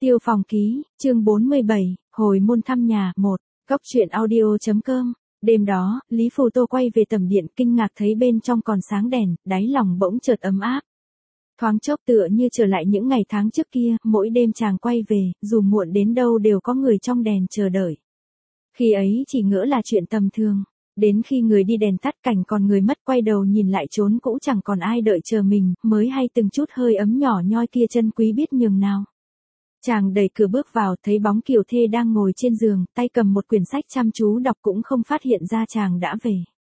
Tiêu Phòng Ký, chương 47, hồi môn thăm nhà, 1, Cóc truyện audio.com. Đêm đó, Lý Phù Tô quay về tầm điện kinh ngạc thấy bên trong còn sáng đèn, đáy lòng bỗng chợt ấm áp. Thoáng chốc tựa như trở lại những ngày tháng trước kia, mỗi đêm chàng quay về, dù muộn đến đâu đều có người trong đèn chờ đợi. Khi ấy chỉ ngỡ là chuyện tầm thường. Đến khi người đi đèn tắt cảnh còn người mất quay đầu nhìn lại trốn cũ chẳng còn ai đợi chờ mình, mới hay từng chút hơi ấm nhỏ nhoi kia chân quý biết nhường nào. Chàng đẩy cửa bước vào thấy bóng Kiều Thê đang ngồi trên giường, tay cầm một quyển sách chăm chú đọc cũng không phát hiện ra chàng đã về.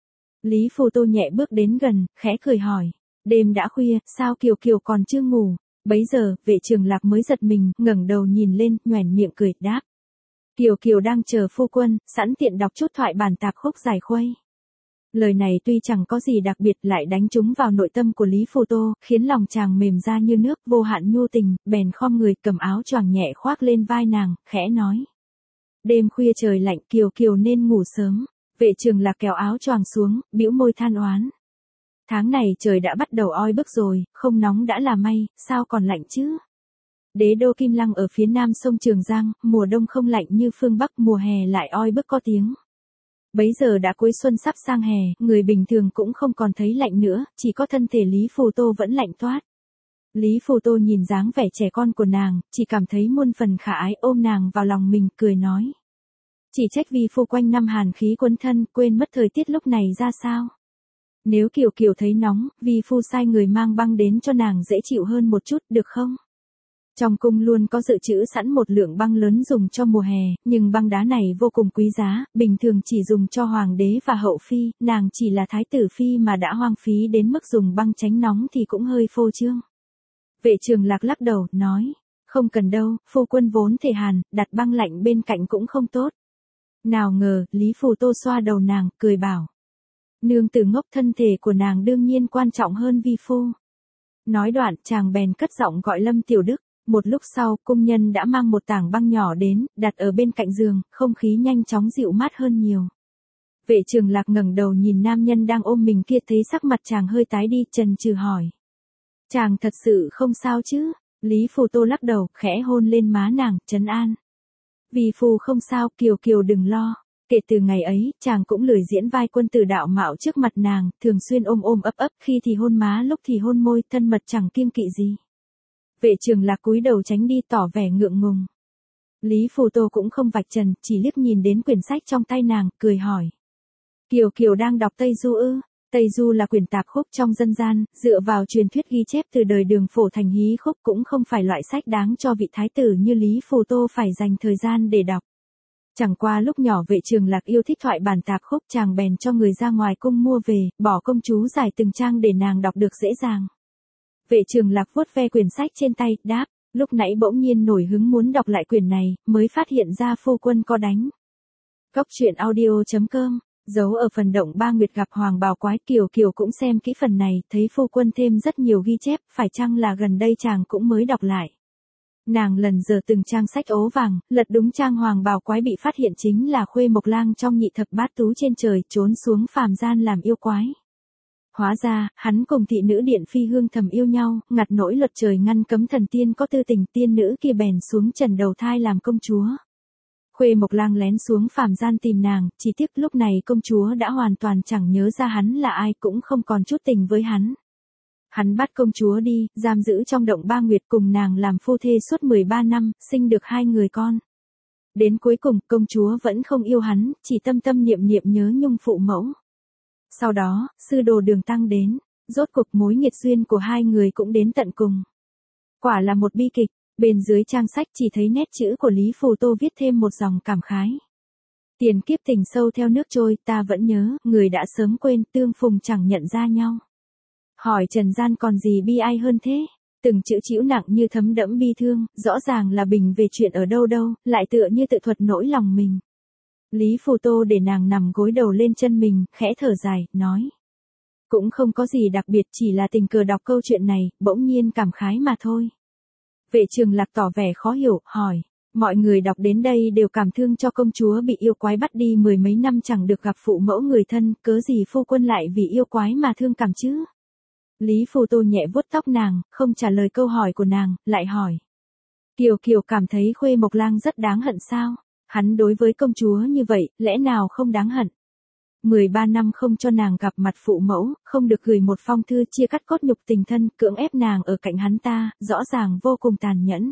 Lý Phù Tô nhẹ bước đến gần, khẽ cười hỏi. Đêm đã khuya, sao Kiều Kiều còn chưa ngủ? Bấy giờ, Vệ Trường Lạc mới giật mình, ngẩng đầu nhìn lên, nhoẻn miệng cười, đáp. Kiều Kiều đang chờ phu quân, sẵn tiện đọc chút thoại bản tạp khúc giải khuây. Lời này tuy chẳng có gì đặc biệt lại đánh trúng vào nội tâm của Lý Phù Tô, khiến lòng chàng mềm ra như nước vô hạn nhu tình, bèn khom người cầm áo choàng nhẹ khoác lên vai nàng, khẽ nói. Đêm khuya trời lạnh Kiều Kiều nên ngủ sớm. Vệ Trường Lạc kéo áo choàng xuống, bĩu môi than oán. Tháng này trời đã bắt đầu oi bức rồi, không nóng đã là may, sao còn lạnh chứ? Đế đô Kim Lăng ở phía nam sông Trường Giang, mùa đông không lạnh như phương Bắc, mùa hè lại oi bức có tiếng. Bấy giờ đã cuối xuân sắp sang hè, người bình thường cũng không còn thấy lạnh nữa, chỉ có thân thể Lý Phù Tô vẫn lạnh toát. Lý Phù Tô nhìn dáng vẻ trẻ con của nàng, chỉ cảm thấy muôn phần khả ái ôm nàng vào lòng mình, cười nói. Chỉ trách vì phu quanh năm hàn khí quấn thân, quên mất thời tiết lúc này ra sao. Nếu Kiều Kiều thấy nóng, vì phu sai người mang băng đến cho nàng dễ chịu hơn một chút, được không? Trong cung luôn có dự trữ sẵn một lượng băng lớn dùng cho mùa hè, nhưng băng đá này vô cùng quý giá, bình thường chỉ dùng cho hoàng đế và hậu phi, nàng chỉ là thái tử phi mà đã hoang phí đến mức dùng băng tránh nóng thì cũng hơi phô trương. Vệ Trường Lạc lắc đầu, nói, không cần đâu, phu quân vốn thể hàn, đặt băng lạnh bên cạnh cũng không tốt. Nào ngờ, Lý Phù Tô xoa đầu nàng, cười bảo. Nương tử ngốc, thân thể của nàng đương nhiên quan trọng hơn vi phu. Nói đoạn, chàng bèn cất giọng gọi Lâm Tiểu Đức. Một lúc sau, cung nhân đã mang một tảng băng nhỏ đến, đặt ở bên cạnh giường, không khí nhanh chóng dịu mát hơn nhiều. Vệ Trường Lạc ngẩng đầu nhìn nam nhân đang ôm mình kia thấy sắc mặt chàng hơi tái đi, chần chừ hỏi. Chàng thật sự không sao chứ? Lý Phù Tô lắc đầu, khẽ hôn lên má nàng, trấn an. Vì phu không sao, Kiều Kiều đừng lo. Kể từ ngày ấy, chàng cũng lười diễn vai quân tử đạo mạo trước mặt nàng, thường xuyên ôm ôm ấp ấp, khi thì hôn má lúc thì hôn môi, thân mật chẳng kiêng kỵ gì. Vệ Trường Lạc cúi đầu tránh đi tỏ vẻ ngượng ngùng. Lý Phù Tô cũng không vạch trần, chỉ liếc nhìn đến quyển sách trong tay nàng, cười hỏi. Kiều Kiều đang đọc Tây Du ư? Tây Du là quyển tạp khúc trong dân gian, dựa vào truyền thuyết ghi chép từ đời Đường Phổ thành hí khúc, cũng không phải loại sách đáng cho vị thái tử như Lý Phù Tô phải dành thời gian để đọc. Chẳng qua lúc nhỏ Vệ Trường Lạc yêu thích thoại bản tạp khúc, chàng bèn cho người ra ngoài cung mua về, bỏ công chú giải từng trang để nàng đọc được dễ dàng. Vệ Trường Lạc vuốt ve quyển sách trên tay, đáp, lúc nãy bỗng nhiên nổi hứng muốn đọc lại quyển này, mới phát hiện ra phu quân có đánh. Cóc truyện audio.com, dấu ở phần động ba nguyệt gặp hoàng bào quái. Kiều Kiều cũng xem kỹ phần này, thấy phu quân thêm rất nhiều ghi chép, phải chăng là gần đây chàng cũng mới đọc lại. Nàng lần giờ từng trang sách ố vàng, lật đúng trang hoàng bào quái bị phát hiện chính là Khuê Mộc Lang trong nhị thập bát tú trên trời, trốn xuống phàm gian làm yêu quái. Hóa ra, hắn cùng thị nữ Điện Phi Hương thầm yêu nhau, ngặt nỗi luật trời ngăn cấm thần tiên có tư tình, tiên nữ kia bèn xuống trần đầu thai làm công chúa. Khuê Mộc Lang lén xuống phàm gian tìm nàng, chỉ tiếc lúc này công chúa đã hoàn toàn chẳng nhớ ra hắn là ai, cũng không còn chút tình với hắn. Hắn bắt công chúa đi, giam giữ trong động ba nguyệt, cùng nàng làm phu thê suốt 13 năm, sinh được 2 người con. Đến cuối cùng, công chúa vẫn không yêu hắn, chỉ tâm tâm niệm niệm nhớ nhung phụ mẫu. Sau đó, sư đồ Đường Tăng đến, rốt cuộc mối nghiệt duyên của hai người cũng đến tận cùng. Quả là một bi kịch. Bên dưới trang sách chỉ thấy nét chữ của Lý Phù Tô viết thêm một dòng cảm khái. Tiền kiếp tình sâu theo nước trôi, ta vẫn nhớ, người đã sớm quên, tương phùng chẳng nhận ra nhau. Hỏi trần gian còn gì bi ai hơn thế? Từng chữ chĩu nặng như thấm đẫm bi thương, rõ ràng là bình về chuyện ở đâu đâu, lại tựa như tự thuật nỗi lòng mình. Lý Phù Tô để nàng nằm gối đầu lên chân mình, khẽ thở dài, nói. Cũng không có gì đặc biệt, chỉ là tình cờ đọc câu chuyện này, bỗng nhiên cảm khái mà thôi. Vệ Trường Lạc tỏ vẻ khó hiểu, hỏi. Mọi người đọc đến đây đều cảm thương cho công chúa bị yêu quái bắt đi 10 mấy năm chẳng được gặp phụ mẫu người thân, cớ gì phu quân lại vì yêu quái mà thương cảm chứ? Lý Phù Tô nhẹ vuốt tóc nàng, không trả lời câu hỏi của nàng, lại hỏi. Kiều Kiều cảm thấy Khuê Mộc Lang rất đáng hận sao? Hắn đối với công chúa như vậy, lẽ nào không đáng hận? 13 năm không cho nàng gặp mặt phụ mẫu, không được gửi một phong thư chia cắt cốt nhục tình thân, cưỡng ép nàng ở cạnh hắn ta, rõ ràng vô cùng tàn nhẫn.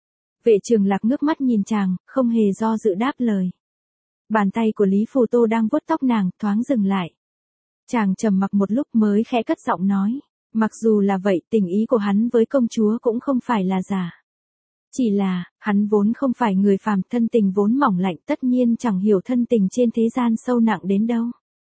Vệ Trường Lạc ngước mắt nhìn chàng, không hề do dự đáp lời. Bàn tay của Lý Phù Tô đang vuốt tóc nàng, thoáng dừng lại. Chàng trầm mặc một lúc mới khẽ cất giọng nói, mặc dù là vậy, tình ý của hắn với công chúa cũng không phải là giả. Chỉ là, hắn vốn không phải người phàm, thân tình vốn mỏng lạnh, tất nhiên chẳng hiểu thân tình trên thế gian sâu nặng đến đâu.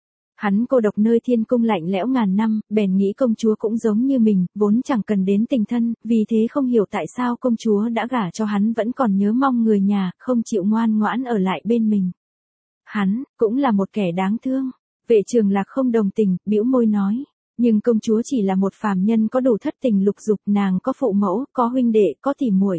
Hắn cô độc nơi thiên cung lạnh lẽo ngàn năm, bèn nghĩ công chúa cũng giống như mình, vốn chẳng cần đến tình thân, vì thế không hiểu tại sao công chúa đã gả cho hắn vẫn còn nhớ mong người nhà, không chịu ngoan ngoãn ở lại bên mình. Hắn, cũng là một kẻ đáng thương. Vệ Trường Lạc không đồng tình, bĩu môi nói. Nhưng công chúa chỉ là một phàm nhân có đủ thất tình lục dục, nàng có phụ mẫu, có huynh đệ, có tỉ muội.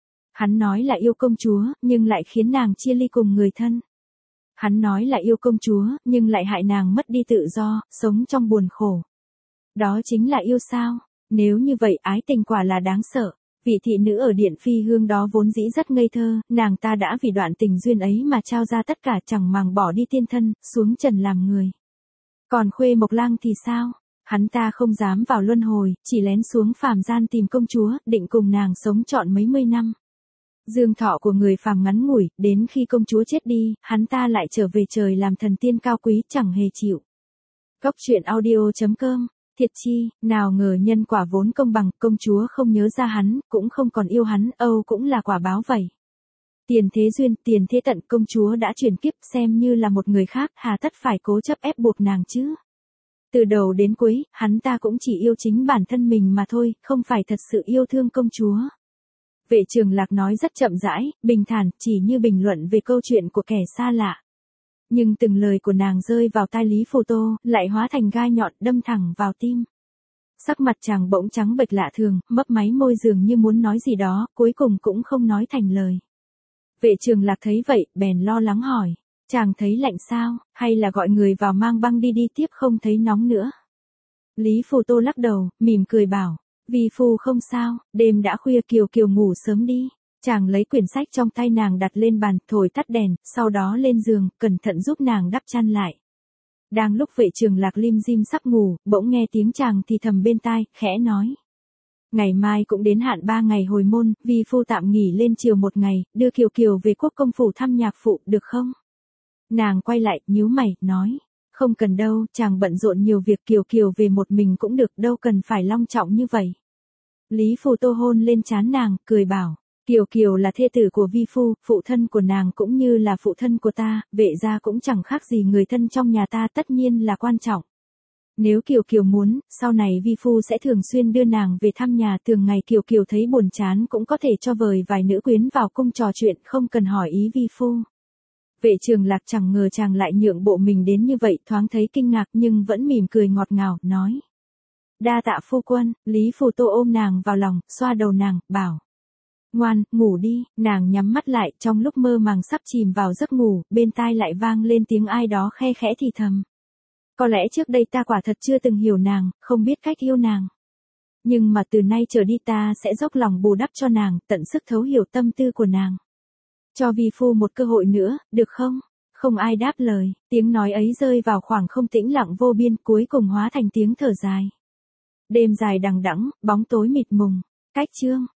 Hắn nói là yêu công chúa, nhưng lại khiến nàng chia ly cùng người thân. Hắn nói là yêu công chúa, nhưng lại hại nàng mất đi tự do, sống trong buồn khổ. Đó chính là yêu sao? Nếu như vậy ái tình quả là đáng sợ. Vị thị nữ ở Điện Phi Hương đó vốn dĩ rất ngây thơ, nàng ta đã vì đoạn tình duyên ấy mà trao ra tất cả, chẳng màng bỏ đi tiên thân, xuống trần làm người. Còn Khuê Mộc Lang thì sao? Hắn ta không dám vào luân hồi, chỉ lén xuống phàm gian tìm công chúa, định cùng nàng sống trọn mấy mươi năm. Dương thọ của người phàm ngắn ngủi, đến khi công chúa chết đi, hắn ta lại trở về trời làm thần tiên cao quý, chẳng hề chịu. Góc truyện audio.com. Thiệt chi, nào ngờ nhân quả vốn công bằng, công chúa không nhớ ra hắn, cũng không còn yêu hắn, âu cũng là quả báo vậy. Tiền thế duyên, tiền thế tận, công chúa đã chuyển kiếp, xem như là một người khác, hà tất phải cố chấp ép buộc nàng chứ. Từ đầu đến cuối, hắn ta cũng chỉ yêu chính bản thân mình mà thôi, không phải thật sự yêu thương công chúa. Vệ Trường Lạc nói rất chậm rãi, bình thản, chỉ như bình luận về câu chuyện của kẻ xa lạ. Nhưng từng lời của nàng rơi vào tai Lý Phù Tô, lại hóa thành gai nhọn đâm thẳng vào tim. Sắc mặt chàng bỗng trắng bệch lạ thường, mấp máy môi dường như muốn nói gì đó, cuối cùng cũng không nói thành lời. Vệ Trường Lạc thấy vậy, bèn lo lắng hỏi, chàng thấy lạnh sao, hay là gọi người vào mang băng đi tiếp không thấy nóng nữa. Lý Phù Tô lắc đầu, mỉm cười bảo, vi phu không sao, đêm đã khuya, Kiều Kiều ngủ sớm đi. Chàng lấy quyển sách trong tay nàng đặt lên bàn, thổi tắt đèn, sau đó lên giường, cẩn thận giúp nàng đắp chăn lại. Đang lúc Vệ Trường Lạc lim dim sắp ngủ, bỗng nghe tiếng chàng thì thầm bên tai, khẽ nói. Ngày mai cũng đến hạn 3 ngày hồi môn, vi phu tạm nghỉ lên chiều một ngày, đưa Kiều Kiều về quốc công phủ thăm nhạc phụ, được không? Nàng quay lại, nhíu mày, nói. Không cần đâu, chàng bận rộn nhiều việc, Kiều Kiều về một mình cũng được, đâu cần phải long trọng như vậy. Lý Phù Tô hôn lên trán nàng, cười bảo. Kiều Kiều là thê tử của vi phu, phụ thân của nàng cũng như là phụ thân của ta, Vệ gia cũng chẳng khác gì người thân trong nhà ta, tất nhiên là quan trọng. Nếu Kiều Kiều muốn, sau này vi phu sẽ thường xuyên đưa nàng về thăm nhà, thường ngày Kiều Kiều thấy buồn chán cũng có thể cho vời vài nữ quyến vào cung trò chuyện, không cần hỏi ý vi phu. Vệ Trường Lạc chẳng ngờ chàng lại nhượng bộ mình đến như vậy, thoáng thấy kinh ngạc nhưng vẫn mỉm cười ngọt ngào, nói. Đa tạ phu quân. Lý Phù Tô ôm nàng vào lòng, xoa đầu nàng, bảo. Ngoan, ngủ đi. Nàng nhắm mắt lại, trong lúc mơ màng sắp chìm vào giấc ngủ, bên tai lại vang lên tiếng ai đó khe khẽ thì thầm. Có lẽ trước đây ta quả thật chưa từng hiểu nàng, không biết cách yêu nàng. Nhưng mà từ nay trở đi ta sẽ dốc lòng bù đắp cho nàng, tận sức thấu hiểu tâm tư của nàng. Cho vi phu một cơ hội nữa, được không? Không ai đáp lời, tiếng nói ấy rơi vào khoảng không tĩnh lặng vô biên, cuối cùng hóa thành tiếng thở dài. Đêm dài đằng đẵng, bóng tối mịt mùng. Cách chương.